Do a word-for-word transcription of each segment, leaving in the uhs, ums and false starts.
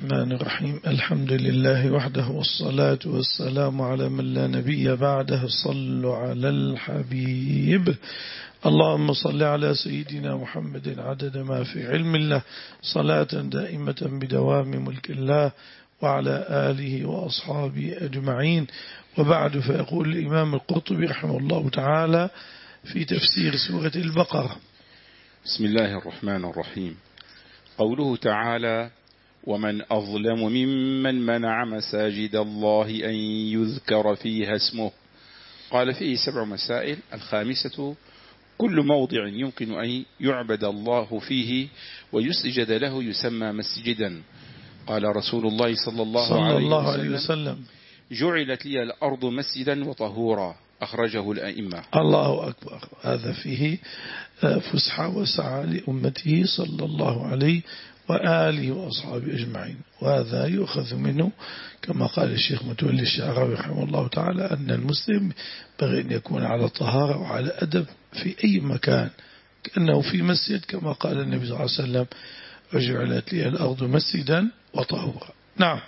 الرحمن الرحيم. الحمد لله وحده والصلاة والسلام على من لا نبي بعده. صلوا على الحبيب. اللهم صل على سيدنا محمد عدد ما في علم الله صلاة دائمة بدوام ملك الله وعلى آله وأصحابه أجمعين. وبعد، فيقول الإمام القرطبي رحمه الله تعالى في تفسير سورة البقرة: بسم الله الرحمن الرحيم. قوله تعالى: ومن أظلم ممن منع مساجد الله أن يذكر فيها اسمه. قال فيه سبع مسائل. الخامسة: كل موضع يمكن أن يعبد الله فيه ويسجد له يسمى مسجدا. قال رسول الله صلى الله, صلى عليه, الله عليه وسلم: جعلت لي الأرض مسجدا وطهورا. أخرجه الأئمة. الله أكبر. هذا فيه فسحة وسعة لأمته صلى الله عليه وآله وأصحابه أجمعين. وهذا يؤخذ منه كما قال الشيخ متولي الشعراوي رحمه الله تعالى أن المسلم بغي أن يكون على طهارة وعلى أدب في أي مكان كأنه في مسجد، كما قال النبي صلى الله عليه وسلم: وجعلت لي الأرض مسجدا وطهورا. نعم.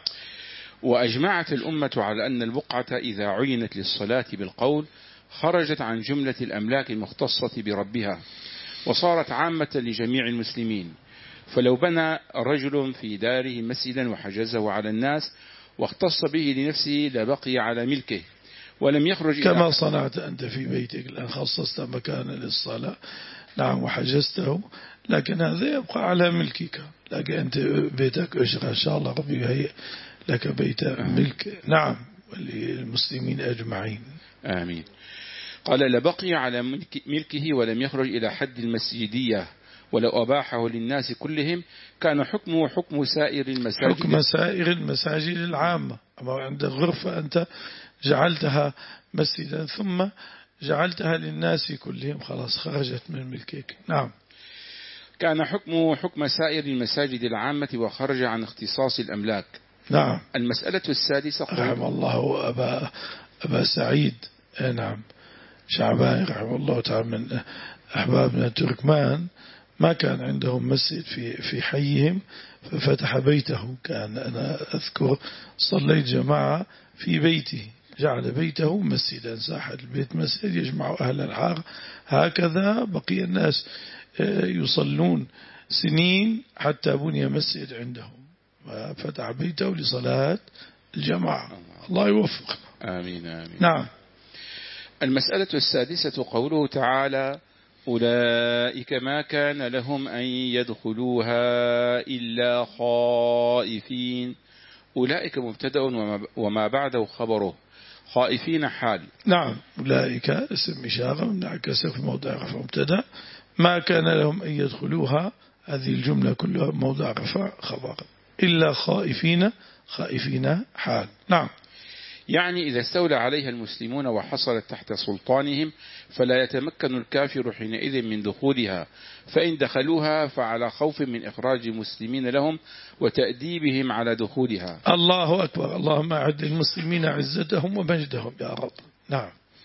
وأجمعت الأمة على أن البقعة إذا عينت للصلاة بالقول خرجت عن جملة الأملاك المختصة بربها وصارت عامة لجميع المسلمين. فلو بنى رجل في داره مسجدا وحجزه على الناس واختص به لنفسه لبقي على ملكه ولم يخرج كما إلى صنعت أنت في بيتك الآن، خصصت مكانا للصلاة، نعم، وحجزته، لكن هذا يبقى على ملكك. لكن أنت بيتك أشغل إن شاء الله ربي هي لك بيت ملك، نعم، وللمسلمين أجمعين. آمين. قال: لبقي على ملكه ولم يخرج إلى حد المسجدية، ولو أباحه للناس كلهم كان حكمه حكم سائر المساجد، حكم سائر المساجد العامة. أما عند غرفة أنت جعلتها مسجدا ثم جعلتها للناس كلهم، خلاص خرجت من ملكك. نعم. كان حكمه حكم سائر المساجد العامة وخرج عن اختصاص الأملاك. نعم. المسألة السادسة: رحم الله أبا, أبا سعيد، نعم، شعبان رحمه الله تعالى من أحبابنا التركمان، ما كان عندهم مسجد في في حيهم ففتح بيته. كان أنا أذكر صليت جماعة في بيته، جعل بيته مسجدا، ساحة البيت مسجد يجمع أهل الحارة. هكذا بقي الناس يصلون سنين حتى بني مسجد عندهم وفتح بيته لصلاة الجماعة. الله يوفق. آمين آمين. نعم. المسألة السادسة: قوله تعالى: أولئك ما كان لهم أن يدخلوها إلا خائفين. أولئك مبتدأ وما بعده خبره، خائفين حال. نعم. أولئك اسم إشارة منعكس في موضع رفع مبتدأ، ما كان لهم أن يدخلوها هذه الجملة كلها موضع رفع خبر، إلا خائفين، خائفين حال. نعم. يعني إذا استولى عليها المسلمون وحصلت تحت سلطانهم فلا يتمكن الكافر حينئذ من دخولها، فإن دخلوها فعلى خوف من إخراج المسلمين لهم وتأديبهم على دخولها. الله أكبر. اللهم أعد المسلمين عزتهم ومجدهم يا رب. نعم.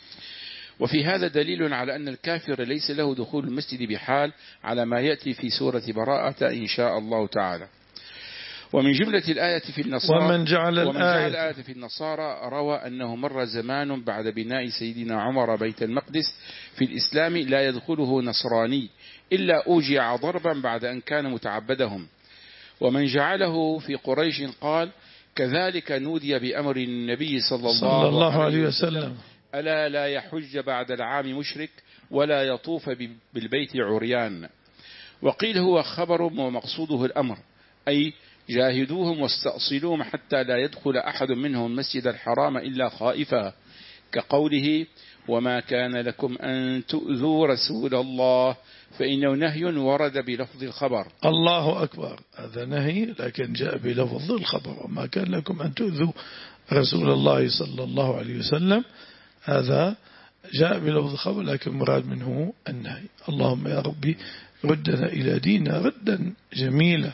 وفي هذا دليل على أن الكافر ليس له دخول المسجد بحال، على ما يأتي في سورة براءة إن شاء الله تعالى. ومن جملة الآية في النصارى ومن جعل ومن جعل الآية, الآية في النصارى روى أنه مر زمان بعد بناء سيدنا عمر بيت المقدس في الإسلام لا يدخله نصراني إلا أوجع ضربا بعد أن كان متعبدهم. ومن جعله في قريش قال: كذلك نودي بأمر النبي صلى الله, صلى الله عليه وسلم, وسلم: ألا لا يحج بعد العام مشرك ولا يطوف بالبيت عريان. وقيل هو خبر ومقصوده الأمر، أي جاهدوهم واستأصلوهم حتى لا يدخل أحد منهم المسجد الحرام إلا خائفا، كقوله: وما كان لكم أن تؤذوا رسول الله، فإنه نهي ورد بلفظ الخبر. الله أكبر. هذا نهي لكن جاء بلفظ الخبر. وما كان لكم أن تؤذوا رسول الله صلى الله عليه وسلم، هذا جاء بلفظ الخبر لكن مراد منه النهي. اللهم يا ربي ردنا إلى ديننا ردا جميلا.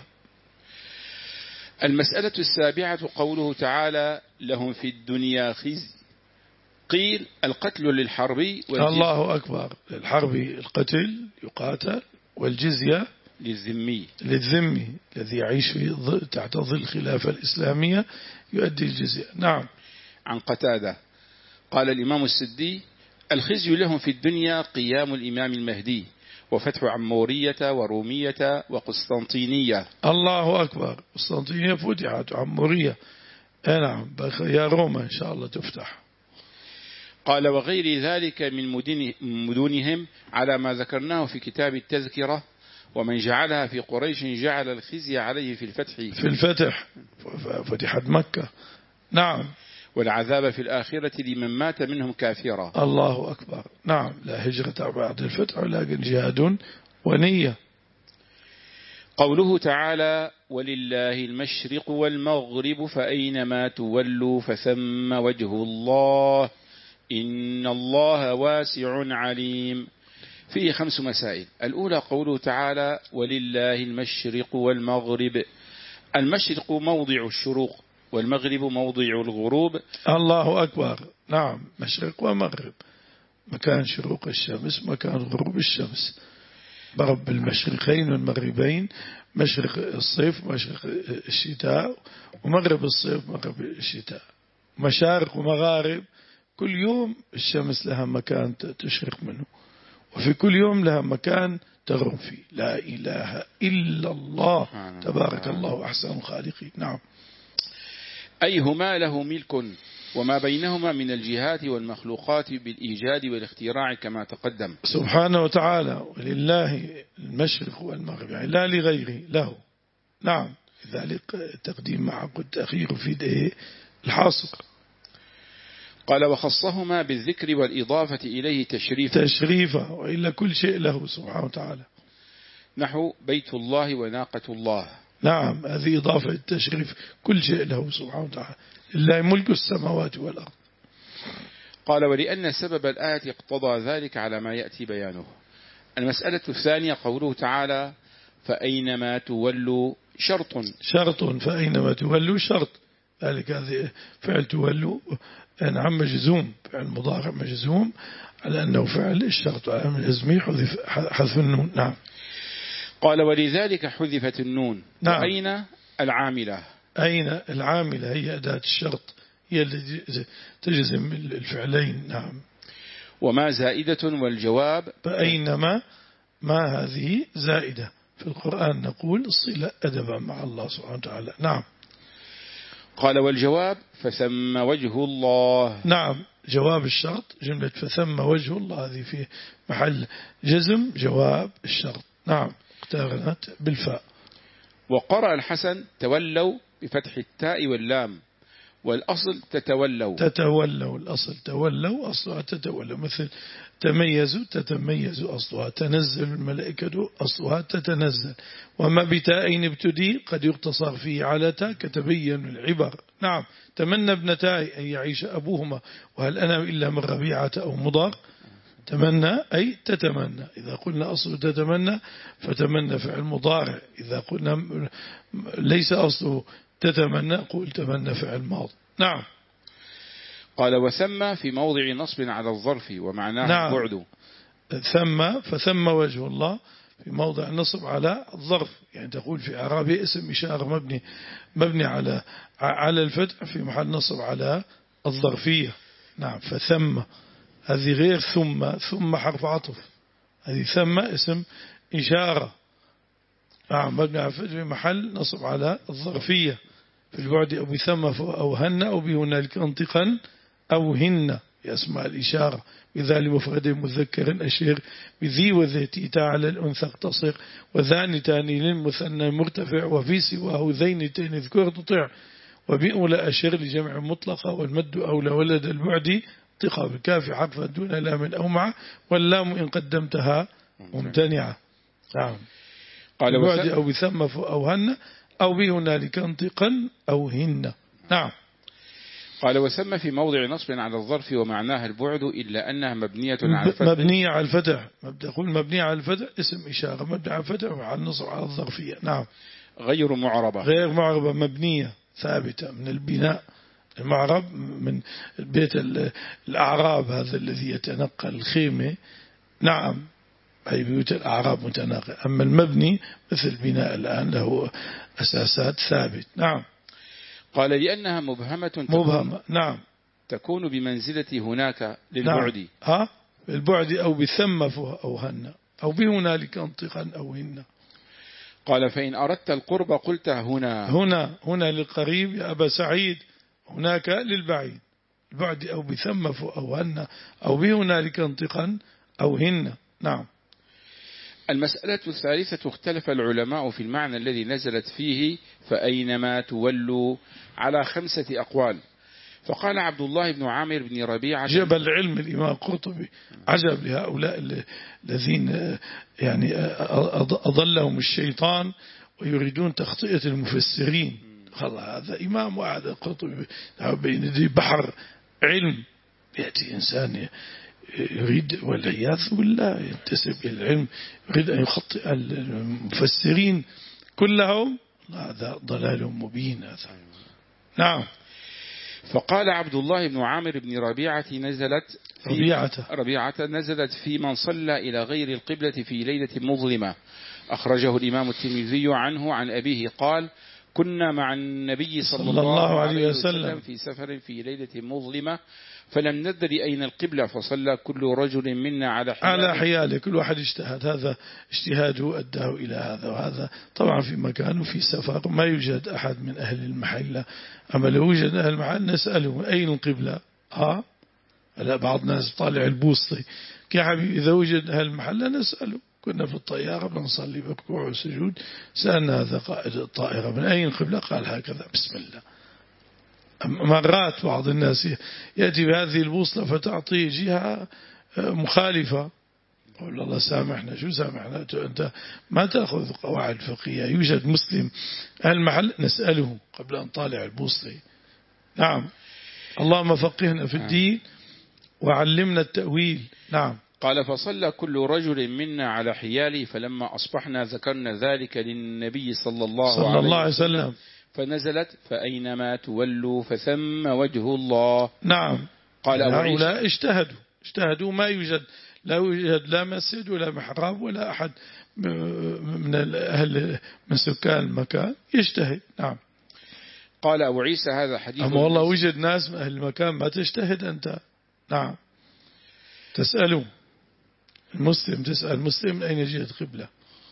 المسألة السابعة: قوله تعالى: لهم في الدنيا خزي. قيل: القتل للحربي والجزية. الله أكبر. للحربي القتل يقاتل، والجزية للذمي للذمي الذي يعيش في تحت ظل الخلافة الإسلامية يؤدي الجزية. نعم. عن قتادة قال الإمام السدي الخزي لهم في الدنيا قيام الإمام المهدي وفتح عمورية ورومية وقسطنطينية. الله أكبر. قسطنطينية فتحت عمورية. نعم يا روما إن شاء الله تفتح. قال وغير ذلك من مدنهم على ما ذكرناه في كتاب التذكرة ومن جعلها في قريش جعل الخزي عليه في الفتح في الفتح فتحت مكة. نعم. والعذاب في الآخرة لمن مات منهم كافرا. الله أكبر. نعم لا هجرة بعد الفتح ولكن جهاد ونية. قوله تعالى ولله المشرق والمغرب فأينما تولوا فثم وجه الله إن الله واسع عليم. فيه خمس مسائل. الأولى قوله تعالى ولله المشرق والمغرب. المشرق موضع الشروق والمغرب موضع الغروب. الله أكبر. نعم مشرق ومغرب مكان شروق الشمس مكان غروب الشمس. ضرب المشرقين والمغربين مشرق الصيف مشرق الشتاء ومغرب الصيف مغرب الشتاء. مشارق ومغارب كل يوم الشمس لها مكان تشرق منه وفي كل يوم لها مكان تغرب فيه. لا إله إلا الله تبارك الله أحسن الخالقين. نعم. أي هما له ملك وما بينهما من الجهات والمخلوقات بالإيجاد والاختراع كما تقدم سبحانه وتعالى. ولله المشرق والمغرب يعني لا لغيره له. نعم. لذلك التقديم مع التأخير في الحاصر. قال وخصهما بالذكر والإضافة إليه تشريفا تشريفا وإلا كل شيء له سبحانه وتعالى. نحو بيت الله وناقة الله. نعم هذه إضافة التشريف كل شيء له سبحانه وتعالى. لله ملك السماوات والأرض. قال ولأن سبب الآية اقتضى ذلك على ما يأتي بيانه. المسألة الثانية قوله تعالى فأينما تولوا شرط. شرط فأينما تولوا شرط. ذلك هذه فعل تولوا نعم مجزوم فعل مضارع مجزوم على أنه فعل الشرط على من الجزم حذف النون. نعم. قال ولذلك حذفت النون. نعم. وأين العاملة. أين العاملة هي أداة الشرط هي التي تجزم الفعلين. نعم. وما زائدة والجواب فأينما ما هذه زائدة في القرآن نقول الصلة أدبا مع الله سبحانه وتعالى. نعم. قال والجواب فثم وجه الله. نعم جواب الشرط جملة فثم وجه الله هذه في محل جزم جواب الشرط. نعم اقترنت بالفاء. وقرأ الحسن تولوا بفتح التاء واللام والأصل تتولوا. تتولوا الأصل تولوا أصلها تتولوا مثل تميزوا تتميز أصلها تنزل الملائكة أصلها تتنزل. وما بتاءين ابتدي قد يقتصر فيه على تاء كتبين العبر. نعم. تمنى ابنتاي أن يعيش أبوهما وهل أنا إلا من ربيعة أو مضر. تمنى أي تتمنى. إذا قلنا أصل تتمنى فتمنى فعل مضارع. إذا قلنا ليس أصله تتمنى قول تمنى فعل ماض. نعم. قال وثم في موضع نصب على الظرف ومعناه نعم. بعد. ثم فثم وجه الله في موضع نصب على الظرف يعني تقول في إعرابه اسم إشارة مبني مبني على على الفتح في محل نصب على الظرفية. نعم. فثم هذه غير ثم ثم حرف عطف. هذه ثم اسم إشارة نعم مبني على الفتح في محل نصب على الظرفية في البعد أو بثم أو هن أو بهنالك انطقا أو هن يسمع الإشارة بذال مفرد مذكر أشير بذي وذاتي تعالى الأنثى اقتصر وذان تاني للمثنى مرتفع وفي سواه ذين تين اذكر تطيع وبئول أشير لجمع مطلقة والمد أولى ولد البعد ثقة بالكاف حرفا دون لام أو مع واللام إن قدمتها ممتنعة. نعم. قال البعد أو بثم أو هن أو بهنالك انطقا أو هن. نعم. قال وسمى في موضع نصب على الظرف ومعناها البعد إلا أنها مبنية على الفتح. مبنية على الفتح. تقول مبنية على الفتح اسم إشارة مبنية على الفتح وعلى النصب على الظرفية. نعم. غير معربة. غير معربة مبنية ثابتة من البناء. المعرب من بيت الأعراب هذا الذي يتنقل الخيمة. نعم. أي بيوت الأعراب متناقل. أما المبني مثل بناء الآن له أساسات ثابت. نعم. قال لأنها مبهمة مبهمة. نعم. تكون بمنزلة هناك للبعد. نعم. ها بالبعد أو بثم أو هن أو بهنالك انطقا أو هن. قال فإن أردت القرب قلت هنا. هنا هنا للقريب يا أبا سعيد، هناك للبعيد. البعد أو بثم أو هن أو بهنالك انطقا أو هن. نعم. المسألة الثالثة اختلف العلماء في المعنى الذي نزلت فيه فأينما تولوا على خمسة أقوال. فقال عبد الله بن عامر بن ربيعة جبل العلم الإمام القرطبي عجب لهؤلاء الذين يعني أضلهم الشيطان ويريدون تخطئة المفسرين. هذا إمام واحد القرطبي بين يدي بحر علم، يأتي إنسان يريد والعياذ بالله ينتسب إلى العلم يريد أن يخطئ المفسرين كلهم، هذا ضلال مبين هذا. نعم. فقال عبد الله بن عامر بن ربيعة نزلت في ربيعة. ربيعة نزلت في من صلى إلى غير القبلة في ليلة مظلمة. أخرجه الإمام الترمذي عنه عن أبيه قال كنا مع النبي صلى, صلى الله عليه وسلم في سفر في ليلة مظلمة فلم ندري أين القبلة فصلى كل رجل منا على حياله. على حياله كل واحد اجتهد، هذا اجتهاده أداه إلى هذا وهذا. طبعا في مكان وفي سفر ما يوجد أحد من أهل المحلة، أما لو وجد أهل المحل نسأله أين القبلة. آه لا بعض الناس طالع البوسطي يا حبيبي إذا وجد أهل المحلة نسأله. كنا في الطيارة بنصلي بركوع وسجود سألنا هذا قائد الطائرة من أين القبلة قال هكذا بسم الله. مرات بعض الناس يأتي بهذه البوصلة فتعطيه جهة مخالفة، قول الله سامحنا. شو سامحنا؟ أنت ما تأخذ قواعد فقهية. يوجد مسلم أهل المحل نسأله قبل أن طالع البوصلة. نعم. اللهم فقهنا في الدين وعلمنا التأويل. نعم. قال فصلى كل رجل منا على حياله فلما أصبحنا ذكرنا ذلك للنبي صلى الله, صلى الله عليه وسلم فنزلت فأينما تولوا فثم وجه الله. نعم. قال هؤلاء اجتهدوا اجتهدوا ما يوجد لا يوجد لا مسجد ولا محراب ولا أحد من الأهل من سكان المكان يجتهد. نعم. قال أبو عيسى هذا حديث. أما والله وجد ناس من أهل المكان ما تجتهد أنت. نعم. تسأله المسلم تسأل مسلم أين جهة قبلة.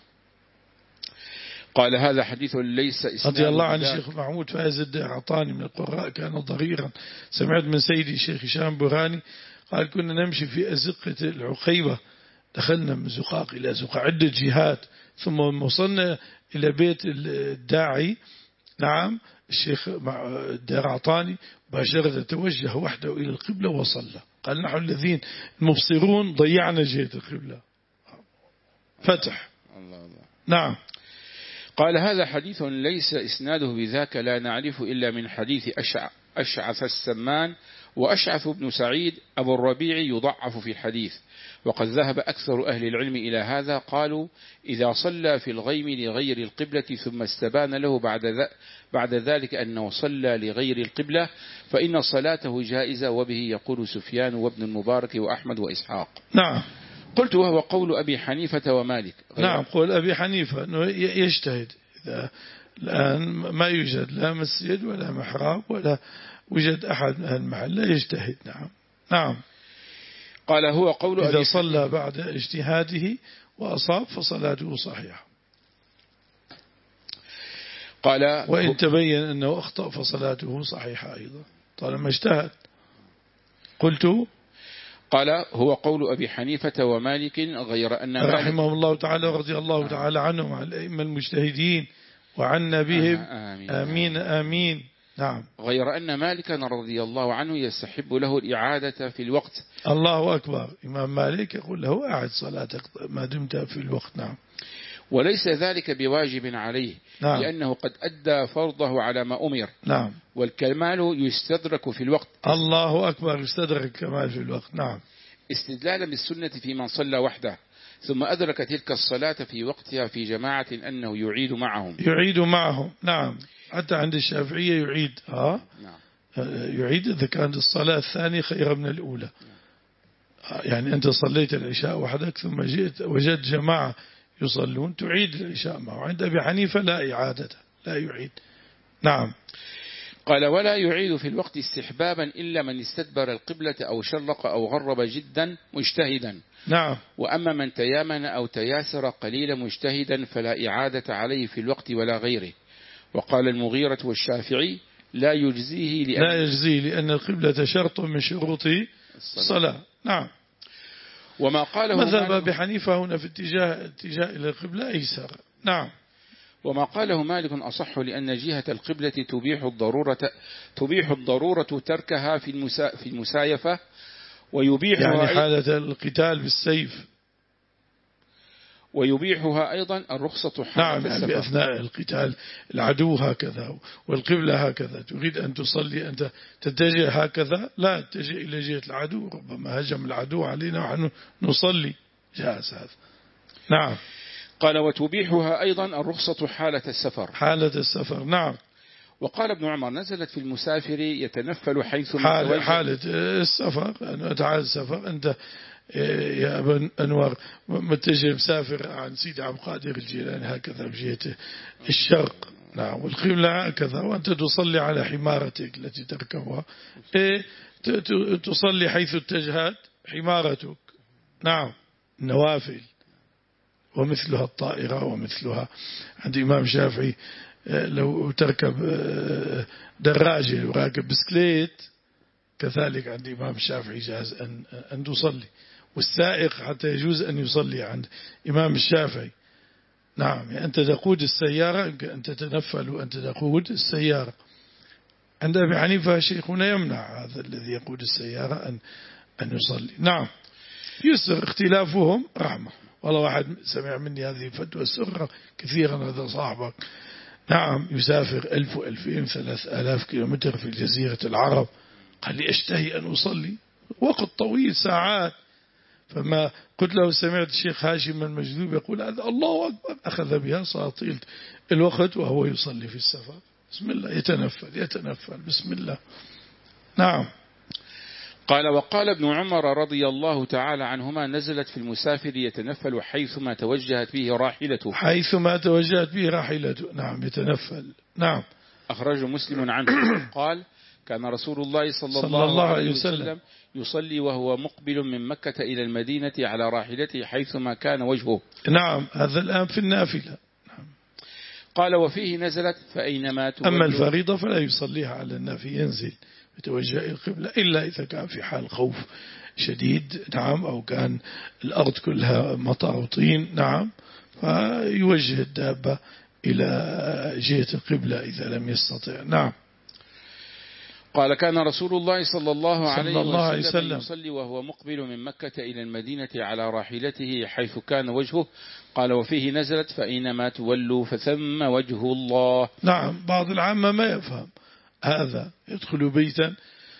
قال هذا حديث ليس إسناده. رضي الله عن الشيخ محمود فايز الدهرطاني من القراء كان ضريرا. سمعت من سيدي الشيخ هشام براني قال كنا نمشي في أزقة العقيبة، دخلنا من زقاق إلى زقاق عدة جهات ثم وصلنا إلى بيت الداعي. نعم. الشيخ الدهرطاني باشرة توجه وحده إلى القبلة وصلى. قال نحن الذين المبصرون ضيعنا جهة القبلة. فتح. الله الله. نعم. قال هذا حديث ليس إسناده بذاك لا نعرف إلا من حديث أشع أشعث السمان وأشعث بن سعيد أبو الربيع يضعف في الحديث. وقد ذهب أكثر أهل العلم إلى هذا قالوا إذا صلى في الغيم لغير القبلة ثم استبان له بعد, ذ... بعد ذلك أنه صلى لغير القبلة فإن صلاته جائزة وبه يقول سفيان وابن المبارك وأحمد وإسحاق. نعم. قلت وهو قول أبي حنيفة ومالك. نعم. قول أبي حنيفة أنه يجتهد إذا الآن ما يوجد لا مسجد ولا محراب ولا وجد أحد من المحل يجتهد. نعم. نعم. قال هو قول إذا صلى بعد اجتهاده وأصاب فصلاته صحيحة. قال وإن تبين أنه أخطأ فصلاته صحيحة أيضا طالما اجتهد. قلت قال هو قول أبي حنيفة ومالك غير أن رحمه الله تعالى ورضي الله تعالى عنهم عن الأئمة المجتهدين وعنا بهم. آمين آمين, آمين. نعم. غير أن مالكا رضي الله عنه يستحب له الإعادة في الوقت. الله أكبر. إمام مالك يقول له أعد صلاتك ما دمت في الوقت. نعم. وليس ذلك بواجب عليه. نعم. لأنه قد أدى فرضه على ما أمر. نعم. والكمال يستدرك في الوقت. الله أكبر. يستدرك الكمال في الوقت. نعم. استدلالا بالسنة في من صلى وحده ثم أدرك تلك الصلاة في وقتها في جماعة أنه يعيد معهم. يعيد معهم. نعم. حتى عند الشافعية يعيد. ها؟ نعم. يعيد إذا كانت الصلاة الثانية خيرا من الأولى. يعني أنت صليت العشاء وحدك ثم جئت وجدت جماعة يصلون تعيد العشاء معه. عند أبي حنيفة لا إعادة، لا يعيد. نعم. قال ولا يعيد في الوقت استحبابا إلا من استدبر القبلة أو شرق أو غرب جدا مجتهدا. نعم. وأما من تيامن أو تياسر قليلا مجتهدا فلا إعادة عليه في الوقت ولا غيره. وقال المغيرة والشافعي لا يجزيه لأن لا يجزيه لأن القبلة شرط من شروط الصلاة. نعم. وما قاله مذهب أبي حنيفة هنا في اتجاه اتجاه إلى القبلة أيسر. نعم. وما قاله مالك أصح لأن جهة القبلة تبيح الضرورة تبيح الضرورة تركها في المسا في المسايفة ويبيحها يعني حالة القتال بالسيف، ويبيحها أيضا الرخصة حالة نعم. يعني السفر. أثناء القتال العدو هكذا والقبلة هكذا، تريد أن تصلي أنت تتجه هكذا، لا تتجه إلى جهة العدو، ربما هجم العدو علينا ونحن نصلي، جاهز هذا. نعم. قال وتبيحها أيضا الرخصة حالة السفر. حالة السفر. نعم. وقال ابن عمر نزلت في المسافر يتنفل حيث حالة, حالة السفر، أنه تعال السفر أنت يا ابن أنور متجه مسافر عن سيد عبد القادر الجيلاني هكذا بجهة الشرق، نعم، والقبلة هكذا، وأنت تصلي على حمارتك التي تركبها، إيه تصلي حيث اتجهت حمارتك. نعم. النوافل ومثلها الطائرة ومثلها. عند إمام شافعي لو تركب دراجة وراكب بسكليت كذلك عند إمام الشافعي جاز أن أن تصلي، والسائق حتى يجوز أن يصلي عند إمام الشافعي. نعم. يعني أنت تقود السيارة، أنت تتنفل وأنت تقود السيارة. عند أبي حنيفة شيخنا يمنع هذا الذي يقود السيارة أن أن يصلي. نعم. يسر اختلافهم رحمة. والله واحد سمع مني هذه فتوى السرة كثيرا، هذا صاحبك نعم يسافر ألف وألفين ثلاث آلاف كيلومتر في جزيرة العرب، قال لي أشتهي أن أصلي وقت طويل ساعات، فما قلت له سمعت الشيخ هاشم المجذوب يقول هذا الله أكبر، أخذ بها صاطيل الوقت وهو يصلي في السفر، بسم الله يتنفل يتنفل بسم الله. نعم. قال وقال ابن عمر رضي الله تعالى عنهما نزلت في المسافر يتنفل حيثما توجهت به راحلته. حيثما توجهت به راحلته. نعم يتنفل. نعم. أخرج مسلم عنه قال كان رسول الله صلى, صلى الله, الله عليه وسلم, وسلم يصلي وهو مقبل من مكة إلى المدينة على راحلته حيثما كان وجهه. نعم. هذا الآن في النافلة. نعم. قال وفيه نزلت فأينما تولوا. أما الفريضة فلا يصليها على النافي، ينزل يتوجه القبلة إلا إذا كان في حال خوف شديد. نعم. أو كان الأرض كلها مطر وطين. نعم. فيوجه الدابة إلى جهة القبلة إذا لم يستطع. نعم. قال كان رسول الله صلى الله عليه صلى الله وسلم, وسلم يصلي وهو مقبل من مكة إلى المدينة على راحلته حيث كان وجهه. قال وفيه نزلت فأينما تولوا فثم وجه الله. نعم. بعض العامة ما يفهم هذا، يدخل بيتا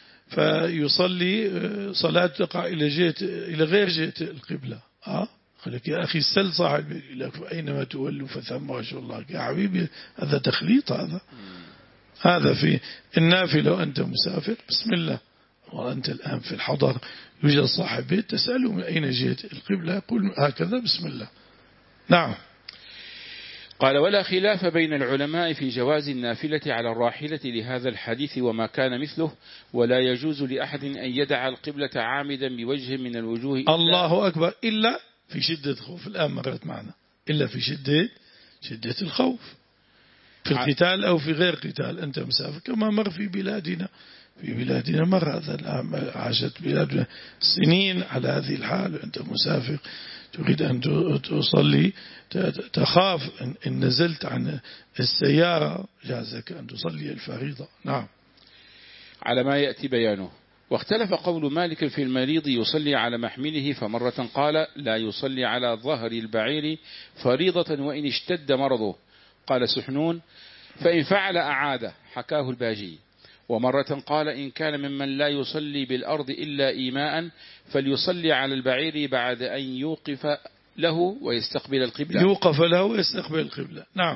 فيصلي صلاة تقع إلى جهة إلى غير جهة القبلة. أه قال يا أخي سل صاحب لك فأينما تولوا فثم وجه الله. يا حبيبي هذا تخليط، هذا هذا في النافلة وأنت مسافر بسم الله، وأنت الآن في الحضر يوجد صاحب بيت تسأله من أين جهة القبلة يقول هكذا بسم الله. نعم. قال ولا خلاف بين العلماء في جواز النافلة على الراحلة لهذا الحديث وما كان مثله، ولا يجوز لأحد أن يدع القبلة عامدا بوجه من الوجوه إلا الله أكبر إلا في شدة خوف. الآن مرت معنا إلا في شدة شدة الخوف في القتال أو في غير قتال، أنت مسافر كما مر في بلادنا في بلادنا مر هذا الآن، عاشت بلادنا سنين على هذه الحال، أنت مسافر تريد أن تصلي تخاف إن نزلت عن السيارة جازك أن تصلي الفريضة. نعم. على ما يأتي بيانه. واختلف قول مالك في المريض يصلي على محمله، فمرة قال لا يصلي على ظهر البعير فريضة وإن اشتد مرضه. قال سحنون فإن فعل أعاده، حكاه الباجي. ومرة قال إن كان ممن لا يصلي بالأرض إلا إيماء فليصلي على البعير بعد أن يوقف له ويستقبل القبلة. يوقف له ويستقبل القبلة. نعم.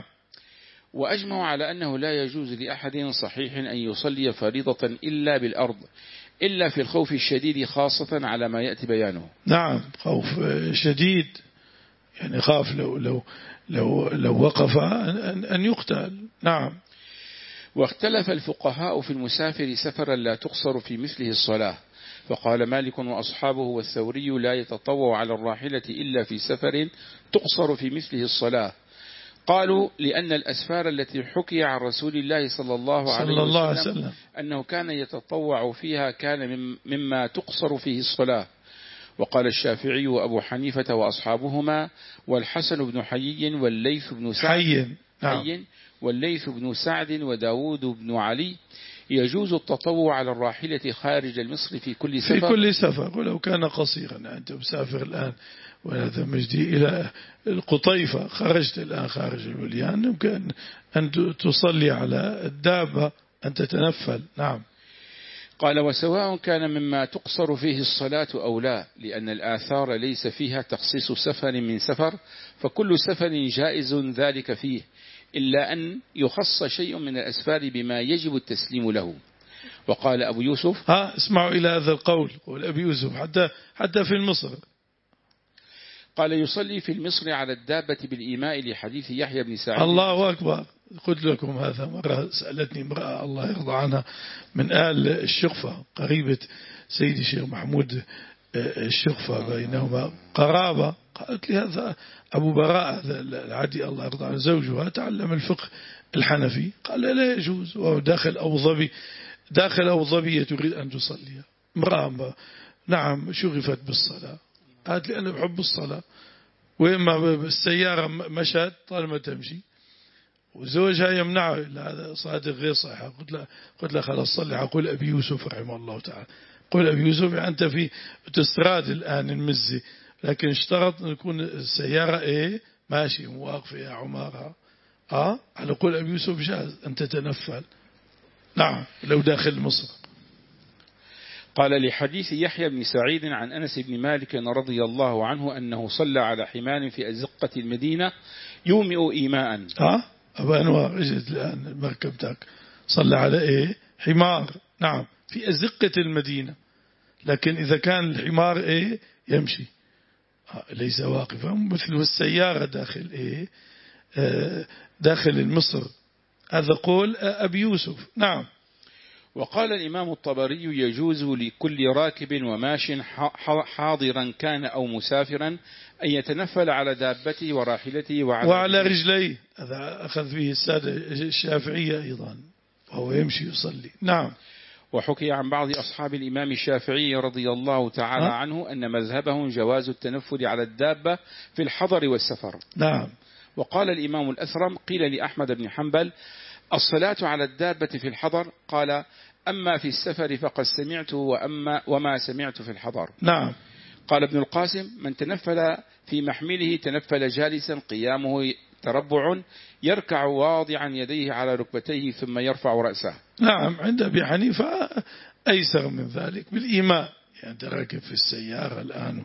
وأجمعوا على أنه لا يجوز لأحد صحيح أن يصلي فريضة إلا بالأرض، إلا في الخوف الشديد خاصة على ما يأتي بيانه. نعم خوف شديد، يعني خاف لو لو لو لو وقف أن أن يقتل. نعم. واختلف الفقهاء في المسافر سفرا لا تقصر في مثله الصلاة، فقال مالك وأصحابه والثوري لا يتطوع على الراحلة إلا في سفر تقصر في مثله الصلاة. قالوا لأن الأسفار التي حكي عن رسول الله صلى الله عليه صلى الله عليه وسلم وسلم أنه كان يتطوع فيها كان مما تقصر فيه الصلاة. وقال الشافعي وأبو حنيفة وأصحابهما والحسن بن حيي والليث بن سعد حي. نعم. حي والليث بن سعد وداود بن علي يجوز التطوع على الراحلة خارج المصر في كل سفر في كل سفر، ولو كان قصيرا. أنت مسافر الآن وهذا مجدي إلى القطيفة، خرجت الآن خارج الوليان، يمكن أن تصلي على الدابة أن تتنفل. نعم. قال وسواء كان مما تقصر فيه الصلاة أو لا، لأن الآثار ليس فيها تخصيص سفر من سفر، فكل سفر جائز ذلك فيه، إلا أن يخص شيء من الأسفار بما يجب التسليم له. وقال أبو يوسف ها اسمعوا إلى هذا القول، قول أبي يوسف حتى حتى في المصر قال يصلي في المصر على الدابة بالإيماء لحديث يحيى بن سعيد. الله أكبر. قلت لكم هذا مرة، سألتني امرأة الله يرضى عنها من آل الشقفة، قريبة سيدي الشيخ محمود الشقفة، بينهما قرابة. قالت لي هذا أبو براء هذا العدي الله يرضى عنه زوجها تعلم الفقه الحنفي، قال لا يجوز، وهو داخل أبو ظبي، داخل أبو ظبي تريد أن تصلي. امرأة نعم شغفت بالصلاة، قالت لي أنا بحب الصلاة، وإما بالسيارة مشت طالما تمشي، وزوجها يمنعه، هذا صادق غير صحيح. قلت له قلت له خلاص صلي. أقول أبي يوسف رحمه الله تعالى، قل أبي يوسف يعني أنت في تستراد الآن المزي، لكن اشترط أن يكون السيارة إيه ماشي واقفة يا عمارة. آه على قول أبي يوسف جاز أن تتنفل. نعم لو داخل مصر. قال لحديث يحيى بن سعيد عن أنس بن مالك رضي الله عنه أنه صلى على حمار في أزقة المدينة يومئ إيماء. آه أبا أنواع اجت الآن المركب تاك صلى على إيه حمار. نعم في أزقة المدينة، لكن إذا كان الحمار إيه يمشي آه ليس واقفا، مثل السيارة داخل إيه آه داخل المصر. هذا قول أبي يوسف. نعم. وقال الإمام الطبري يجوز لكل راكب وماش حاضرا كان أو مسافرا أن يتنفل على دابته وراحلته وعلى, وعلى رجليه. هذا أخذ به السادة الشافعية أيضا، وهو يمشي يصلي. نعم. وحكي عن بعض أصحاب الإمام الشافعي رضي الله تعالى ها؟ عنه أن مذهبهم جواز التنفل على الدابة في الحضر والسفر. نعم. وقال الإمام الأثرم قيل لأحمد بن حنبل الصلاة على الدابة في الحضر، قال أما في السفر فقد سمعت وأما وما سمعت في الحضر. نعم. قال ابن القاسم من تنفل في محمله تنفل جالسا قيامه تربع يركع واضعا يديه على ركبتيه ثم يرفع رأسه. نعم عند أبي حنيفة أيسر من ذلك بالإيماء، يعني أنت راكب في السيارة الآن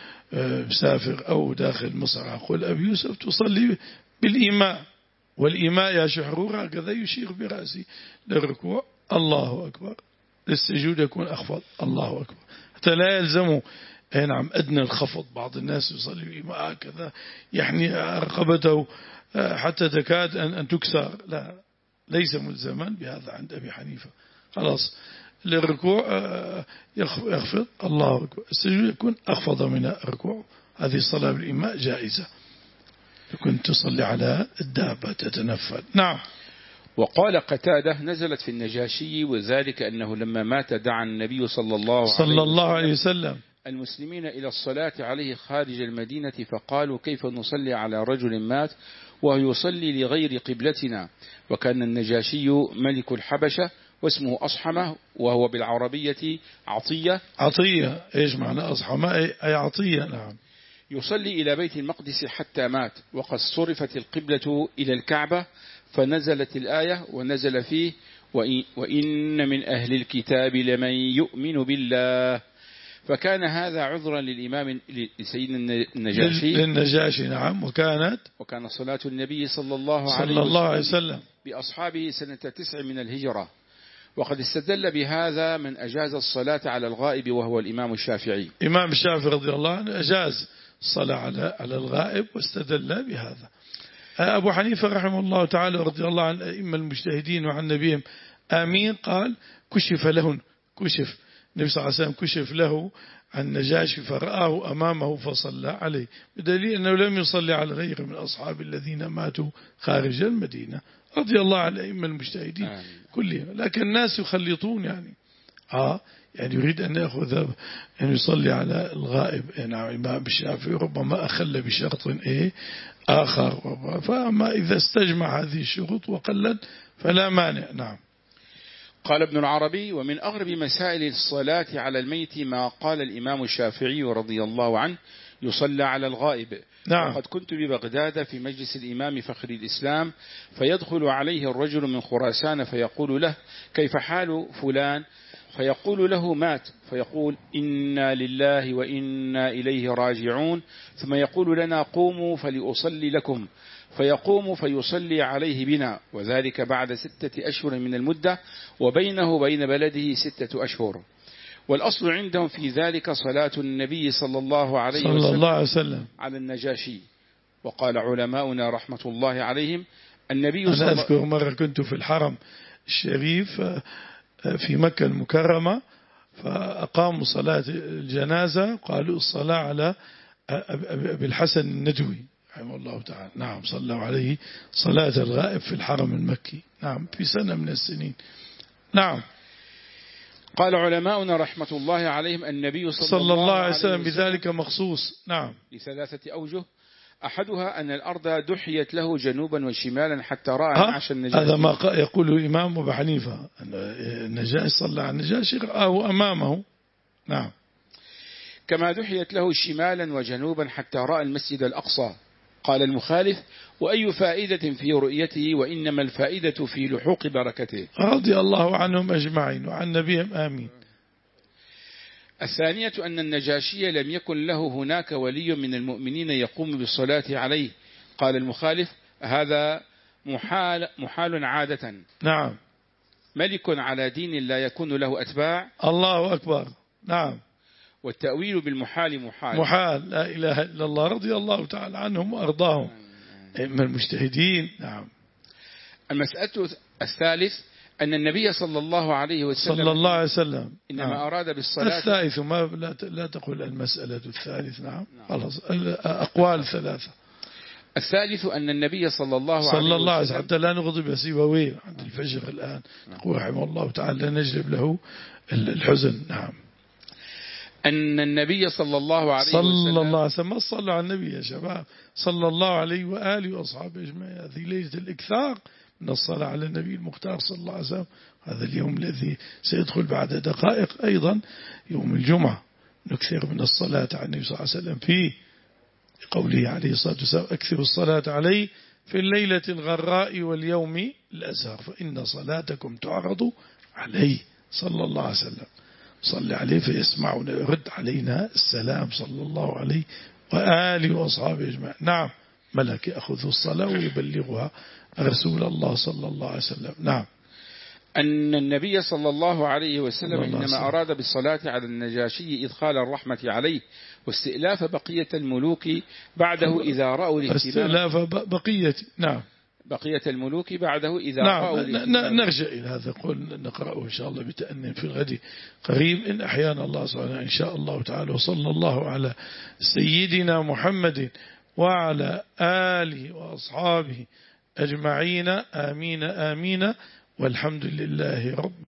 مسافر أو داخل مصر، أقول أبي يوسف تصلي بالإيماء، والإيماء يا شحرور هكذا يشير برأسي للركوع الله أكبر، للسجود يكون أخفض الله أكبر، حتى لا يلزمه نعم أدنى الخفض. بعض الناس يصلي بالإيماء هكذا يعني رقبته حتى تكاد أن, أن تكسر، لا ليس ملزما بهذا عند أبي حنيفة. خلاص للركوع يخفض الله أكبر، السجود يكون أخفض من الركوع. هذه الصلاة بالإيماء جائزة، يكون تصلي على الدابة تتنفل. نعم. وقال قتادة نزلت في النجاشي، وذلك أنه لما مات دعا النبي صلى الله, صلى الله عليه وسلم المسلمين إلى الصلاة عليه خارج المدينة، فقالوا كيف نصلي على رجل مات وهو يصلي لغير قبلتنا. وكان النجاشي ملك الحبشة واسمه أصحمة، وهو بالعربية عطية. عطية إيش معنى أصحمة؟ أي عطية. نعم. يصلي إلى بيت المقدس حتى مات، وقد صرفت القبلة إلى الكعبة، فنزلت الآية ونزل فيه وإن, وإن من أهل الكتاب لمن يؤمن بالله. فكان هذا عذرا للإمام لسيدنا النجاشي للنجاشي. نعم. وكانت وكان صلاة النبي صلى الله عليه صلى الله عليه وسلم بأصحابه سنة تسع من الهجرة. وقد استدل بهذا من أجاز الصلاة على الغائب وهو الإمام الشافعي. إمام الشافعي رضي الله عنه أجاز الصلاة على على الغائب واستدل بهذا. أبو حنيفة رحمه الله تعالى رضي الله عن الأئمة المجتهدين وعن نبيهم آمين قال كشف له كشف النبي صلى الله عليه وسلم كشف له عن نجاشي فرآه أمامه فصلى عليه، بدليل أنه لم يصلي على غيره من أصحاب الذين ماتوا خارج المدينة رضي الله عن الأئمة المجتهدين كلهم. لكن الناس يخلطون يعني آه يعني يريد أن يأخذ أن يصلي على الغائب. نعم الإمام الشافعي ربما أخل بشرط إيه آخر، فأما إذا استجمع هذه الشروط وقلت فلا مانع. نعم. قال ابن العربي: ومن أغرب مسائل الصلاة على الميت ما قال الإمام الشافعي رضي الله عنه يصلى على الغائب. نعم. وقد كنت ببغداد في مجلس الإمام فخر الإسلام فيدخل عليه الرجل من خراسان فيقول له: كيف حال فلان؟ فيقول له: مات. فيقول: إنا لله وإنا إليه راجعون. ثم يقول لنا: قوموا فلأصلي لكم. فيقوم فيصلي عليه بنا، وذلك بعد ستة أشهر من المدة، وبينه وبين بلده ستة أشهر. والأصل عندهم في ذلك صلاة النبي صلى الله عليه صلى وسلم, الله عليه وسلم على النجاشي. وقال علماؤنا رحمة الله عليهم: النبي أنا صلى أذكر مرة كنت في الحرم الشريف في مكة المكرمة فأقاموا صلاة الجنازة، قالوا الصلاة على أبي الحسن الندوي رحمه الله تعالى. نعم صلوا عليه صلاة الغائب في الحرم المكي. نعم في سنة من السنين. نعم. قال علماؤنا رحمة الله عليهم: النبي صلى, صلى الله عليه وسلم بذلك مخصوص. نعم. لثلاثة أوجه: أحدها أن الأرض دحيت له جنوبا وشمالا حتى رأى نعش النجاشي. هذا ما يقوله الإمام أبو حنيفة، النجاشي صلى على النجاشي رآه أمامه. نعم. كما دحيت له شمالا وجنوبا حتى رأى المسجد الأقصى. قال المخالف: وأي فائدة في رؤيته، وإنما الفائدة في لحوق بركته. رضي الله عنهم أجمعين وعن نبيهم آمين. الثانية أن النجاشي لم يكن له هناك ولي من المؤمنين يقوم بالصلاة عليه. قال المخالف: هذا محال, محال عادة. نعم. ملك على دين لا يكون له أتباع. الله أكبر. نعم. والتأويل بالمحال محال. محال، لا إله إلا الله. رضي الله تعالى عنهم وأرضاهم من المجتهدين. نعم. المسألة الثالث أن النبي صلى الله عليه وسلم صلى الله عليه وسلم إنما نعم. أراد بالصلاة. الثالث ما لا لا تقول المسألة الثالث. نعم خلاص أقوال ثلاثة. الثالث أن النبي صلى الله عليه وسلم صلى الله عليه وسلم حتى لا نغضب سيبويه عند الفجر الآن نقول رحمه الله تعالى نجلب له الحزن. نعم. أن النبي صلى الله عليه صلى وسلم صلى الله عليه وسلم ما صلى على النبي يا شباب صلى الله عليه وآله وأصحابه أجمعين. هذه ليلة الإكثار من الصلاة على النبي المختار صلى الله عليه وسلم. هذا اليوم الذي سيدخل بعد دقائق أيضا يوم الجمعة، نكثر من الصلاة على النبي صلى الله عليه وسلم فيه قوله عليه الصلاة والسلام: أكثر الصلاة عليه في الليلة الغراء واليوم الأزهر فإن صلاتكم تعرض عليه صلى الله عليه وسلم. صلى عليه فيسمعنا يرد علينا السلام صلى الله عليه وآله وأصحابه أجمعين. نعم. ملك يأخذ الصلاة ويبلغها رسول الله صلى الله عليه وسلم. نعم. أن النبي صلى الله عليه وسلم الله إنما سلم. أراد بالصلاة على النجاشي إدخال الرحمة عليه واستئلاف بقية الملوك بعده إذا رأوا الاهتمام. استئلاف بقية. نعم. بقية الملوك بعده إذا نعم. رأوا الاهتمام. نرجع إلى هذا قول نقرأه إن شاء الله بتأني في الغد قريب إن أحيانا الله سبحانه إن شاء الله تعالى. وصلى الله على سيدنا محمد وعلى آله وأصحابه أجمعين. آمين آمين والحمد لله رب